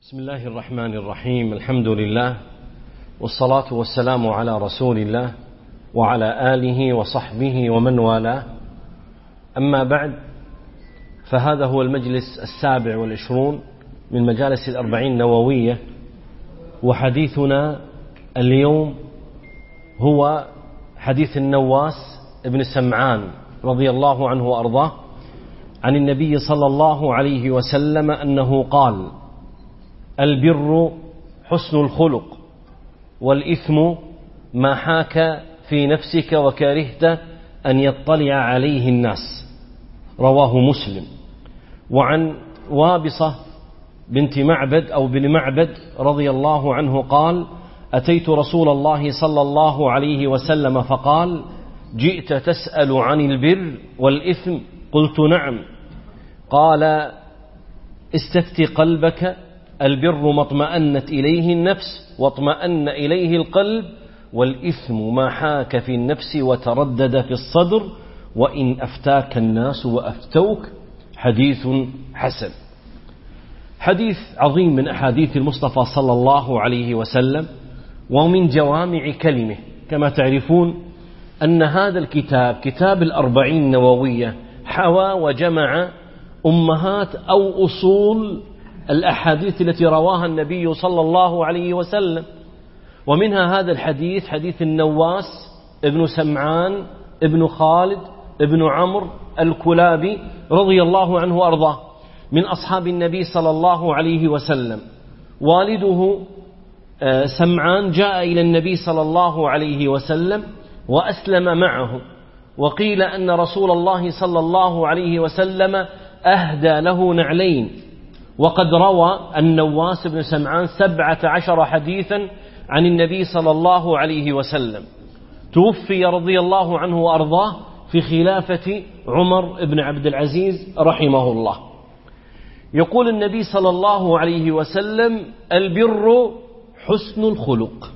بسم الله الرحمن الرحيم. الحمد لله والصلاة والسلام على رسول الله وعلى آله وصحبه ومن والاه. أما بعد، فهذا هو المجلس 27 من مجالس 40 نووية، وحديثنا اليوم هو حديث النواس ابن سمعان رضي الله عنه وأرضاه عن النبي صلى الله عليه وسلم أنه قال: البر حسن الخلق، والإثم ما حاك في نفسك وكرهت أن يطلع عليه الناس. رواه مسلم. وعن وابصة بنت معبد أو بن معبد رضي الله عنه قال: أتيت رسول الله صلى الله عليه وسلم فقال: جئت تسأل عن البر والإثم؟ قلت: نعم. قال: استفتي قلبك، البر ما اطمأنت إليه النفس واطمأن إليه القلب، والإثم ما حاك في النفس وتردد في الصدر، وإن أفتاك الناس وأفتوك. حديث حسن. حديث عظيم من أحاديث المصطفى صلى الله عليه وسلم، ومن جوامع كلمه. كما تعرفون أن هذا الكتاب، كتاب 40 نووية، حوى وجمع أمهات أو أصول الأحاديث التي رواها النبي صلى الله عليه وسلم، ومنها هذا الحديث، حديث النواس ابن سمعان ابن خالد ابن عمرو الكلابي رضي الله عنه وأرضاه، من أصحاب النبي صلى الله عليه وسلم. والده سمعان جاء إلى النبي صلى الله عليه وسلم وأسلم معه، وقيل أن رسول الله صلى الله عليه وسلم أهدى له نعلين. وقد روى النواس بن سمعان 17 حديثا عن النبي صلى الله عليه وسلم. توفي رضي الله عنه وأرضاه في خلافة عمر بن عبد العزيز رحمه الله. يقول النبي صلى الله عليه وسلم: البر حسن الخلق.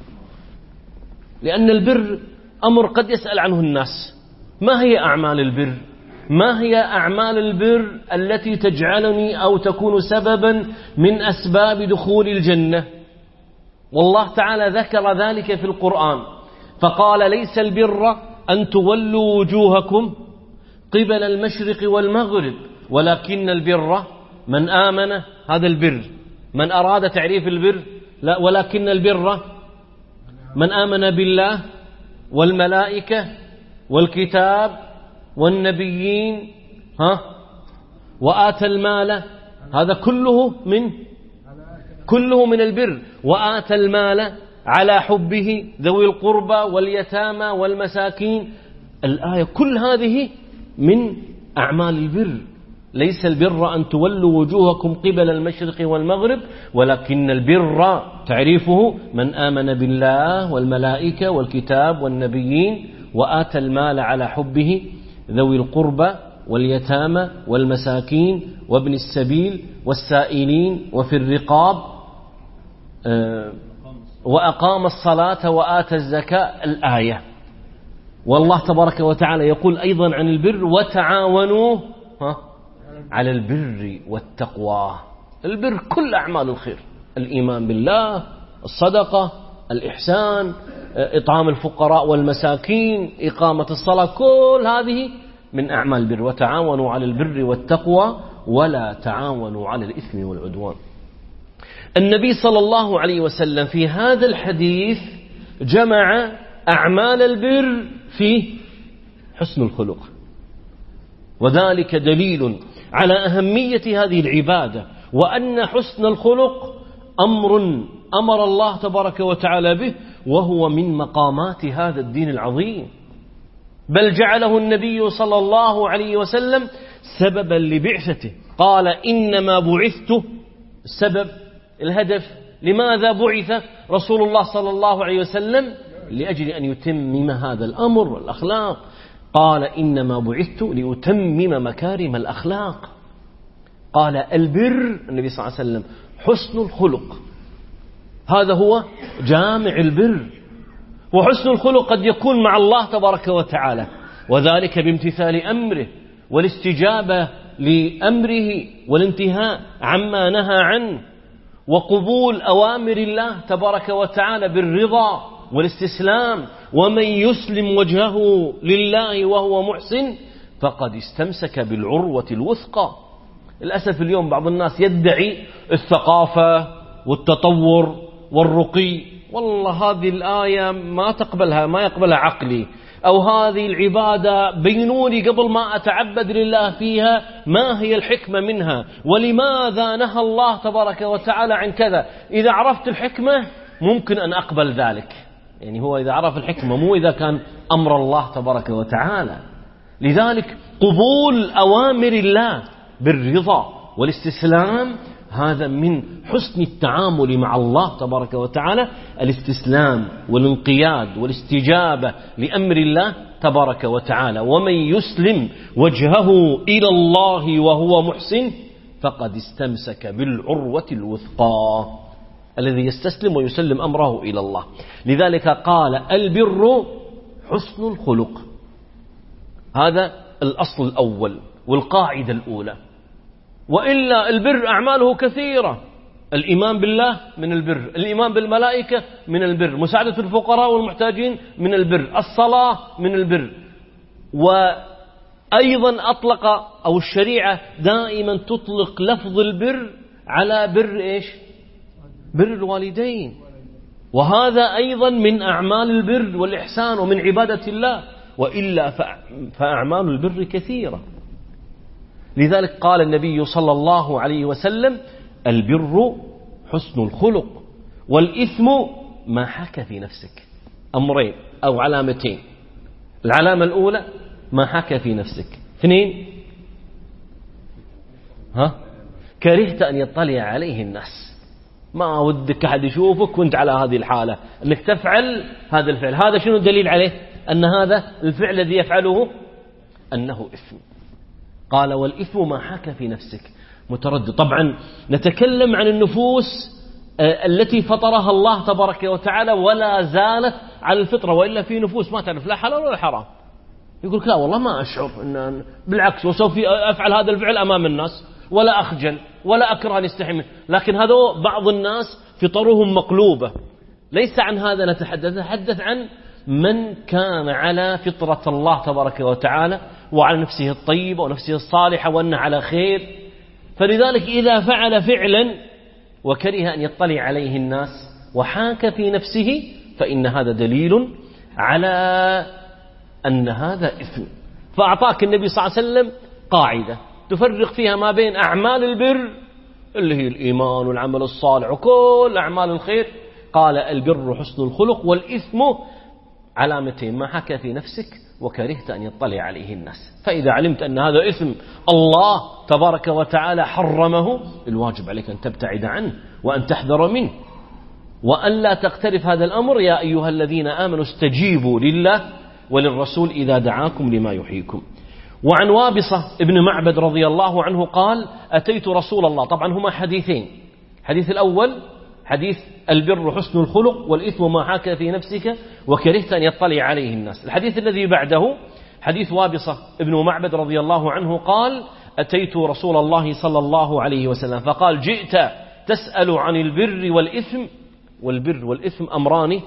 لأن البر أمر قد يسأل عنه الناس: ما هي أعمال البر؟ ما هي أعمال البر التي تجعلني أو تكون سببا من أسباب دخول الجنة؟ والله تعالى ذكر ذلك في القرآن فقال: ليس البر أن تولوا وجوهكم قبل المشرق والمغرب، ولكن البر من آمن. هذا البر من أراد تعريف البر، لا، ولكن البر من آمن بالله والملائكة والكتاب والنبيين وآتى المال. هذا كله من البر. وآتى المال على حبه ذوي القربى واليتامى والمساكين. الآية كل هذه من أعمال البر. ليس البر أن تولوا وجوهكم قبل المشرق والمغرب، ولكن البر تعريفه من آمن بالله والملائكة والكتاب والنبيين، وآتى المال على حبه ذوي القربى واليتامى والمساكين وابن السبيل والسائلين وفي الرقاب، وأقام الصلاة وآتى الزكاة. الآية. والله تبارك وتعالى يقول أيضا عن البر: وتعاونوا على البر والتقوى. البر كل أعمال الخير: الإيمان بالله، الصدقة، الإحسان، إطعام الفقراء والمساكين، إقامة الصلاة، كل هذه من أعمال البر. وتعاونوا على البر والتقوى ولا تعاونوا على الإثم والعدوان. النبي صلى الله عليه وسلم في هذا الحديث جمع أعمال البر في حسن الخلق، وذلك دليل على أهمية هذه العبادة، وأن حسن الخلق أمر الله تبارك وتعالى به، وهو من مقامات هذا الدين العظيم. بل جعله النبي صلى الله عليه وسلم سببا لبعثته. قال: إنما بعثت، السبب، الهدف، لماذا بعث رسول الله صلى الله عليه وسلم؟ لأجل أن يتمم هذا الأمر والأخلاق. قال: إنما بعثت لأتمم مكارم الأخلاق. قال: البر، النبي صلى الله عليه وسلم، حسن الخلق. هذا هو جامع البر. وحسن الخلق قد يكون مع الله تبارك وتعالى، وذلك بامتثال أمره والاستجابة لأمره والانتهاء عما نهى عنه، وقبول أوامر الله تبارك وتعالى بالرضا والاستسلام، ومن يسلم وجهه لله وهو محسن فقد استمسك بالعروة الوثقى. للأسف اليوم بعض الناس يدعي الثقافة والتطور والرقي، والله هذه الآية ما يقبلها عقلي، أو هذه العبادة بينوني قبل ما أتعبد لله فيها ما هي الحكمة منها، ولماذا نهى الله تبارك وتعالى عن كذا. إذا عرفت الحكمة ممكن أن أقبل ذلك، يعني هو إذا عرف الحكمة، مو إذا كان أمر الله تبارك وتعالى. لذلك قبول أوامر الله بالرضا والاستسلام هذا من حسن التعامل مع الله تبارك وتعالى، الاستسلام والانقياد والاستجابة لأمر الله تبارك وتعالى. ومن يسلم وجهه إلى الله وهو محسن فقد استمسك بالعروة الوثقى، الذي يستسلم ويسلم أمره إلى الله. لذلك قال البر حسن الخلق، هذا الأصل الأول والقاعدة الأولى. وإلا البر أعماله كثيرة، الإيمان بالله من البر، الإيمان بالملائكة من البر، مساعدة الفقراء والمحتاجين من البر، الصلاة من البر. وأيضا أطلق أو الشريعة دائما تطلق لفظ البر على بر إيش؟ بر الوالدين، وهذا أيضا من أعمال البر والإحسان ومن عبادة الله. وإلا فأعمال البر كثيرة. لذلك قال النبي صلى الله عليه وسلم البر حسن الخلق، والإثم ما حك في نفسك. أمرين أو علامتين، العلامة الأولى ما حك في نفسك، 2 كرهت أن يطلع عليه الناس، ما ودك أحد يشوفك وانت على هذه الحالة أنك تفعل هذا الفعل. هذا شنو الدليل عليه؟ أن هذا الفعل الذي يفعله أنه إثم. قال والإثم ما حك في نفسك، متردد. طبعا نتكلم عن النفوس التي فطرها الله تبارك وتعالى ولا زالت على الفطرة، وإلا في نفوس ما تعرف لا حلال ولا حرام، يقول لا والله ما أشعر إن بالعكس وسوف أفعل هذا الفعل أمام الناس ولا أخجل ولا أكره أن يستحي منه. لكن هذا بعض الناس فطرهم مقلوبة. ليس عن هذا نتحدث عن من كان على فطرة الله تبارك وتعالى وعلى نفسه الطيبة ونفسه الصالحة وأنه على خير. فلذلك إذا فعل فعلا وكره أن يطلع عليه الناس وحاك في نفسه فإن هذا دليل على أن هذا إثم. فأعطاك النبي صلى الله عليه وسلم قاعدة تفرق فيها ما بين أعمال البر اللي هي الإيمان والعمل الصالح وكل أعمال الخير. قال البر حسن الخلق، والإثم علامتين ما حكى في نفسك وكرهت أن يطلع عليه الناس. فإذا علمت أن هذا إثم الله تبارك وتعالى حرمه، الواجب عليك أن تبتعد عنه وأن تحذر منه وأن لا تقترف هذا الأمر. يا أيها الذين آمنوا استجيبوا لله وللرسول إذا دعاكم لما يحييكم. وعن وابصة ابن معبد رضي الله عنه قال أتيت رسول الله. طبعا هما حديثين، الحديث الأول حديث البر حسن الخلق والإثم ما حاك في نفسك وكرهت أن يطلع عليه الناس. الحديث الذي بعده حديث وابصة ابن معبد رضي الله عنه قال أتيت رسول الله صلى الله عليه وسلم فقال جئت تسأل عن البر والإثم. والبر والإثم أمران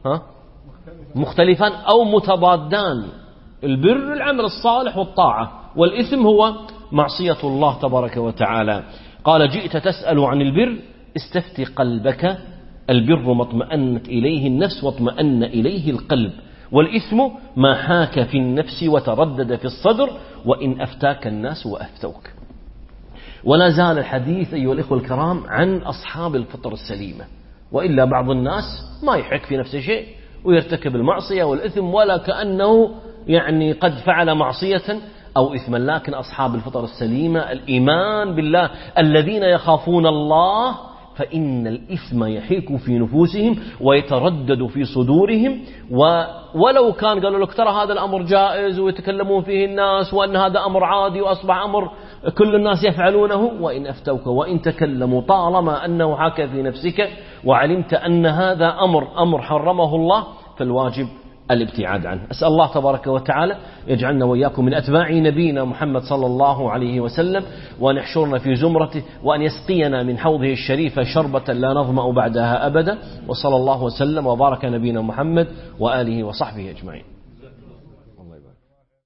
مختلفان أو متضادان. البر العمل الصالح والطاعة، والإثم هو معصية الله تبارك وتعالى. قال جئت تسأل عن البر استفتي قلبك، البر ما اطمأنت إليه النفس واطمأن إليه القلب، والإثم ما حاك في النفس وتردد في الصدر وإن أفتاك الناس وأفتوك. ولا زال الحديث أيها الإخوة الكرام عن أصحاب الفطر السليمة، وإلا بعض الناس ما يحك في نفسه شيء ويرتكب المعصية والإثم ولا كأنه يعني قد فعل معصية أو إثما. لكن أصحاب الفطر السليمة الإيمان بالله الذين يخافون الله فإن الإثم يحيك في نفوسهم ويتردد في صدورهم. ولو كان قالوا لك ترى هذا الأمر جائز ويتكلمون فيه الناس وأن هذا أمر عادي وأصبح أمر كل الناس يفعلونه، وإن أفتوك وإن تكلموا طالما أنه حاك في نفسك وعلمت أن هذا أمر حرمه الله، فالواجب الابتعاد عنه. أسأل الله تبارك وتعالى يجعلنا وإياكم من أتباع نبينا محمد صلى الله عليه وسلم، وأن يحشرنا في زمرته، وأن يسقينا من حوضه الشريف شربة لا نظمأ بعدها أبدا. وصلى الله وسلم وبارك نبينا محمد وآله وصحبه أجمعين.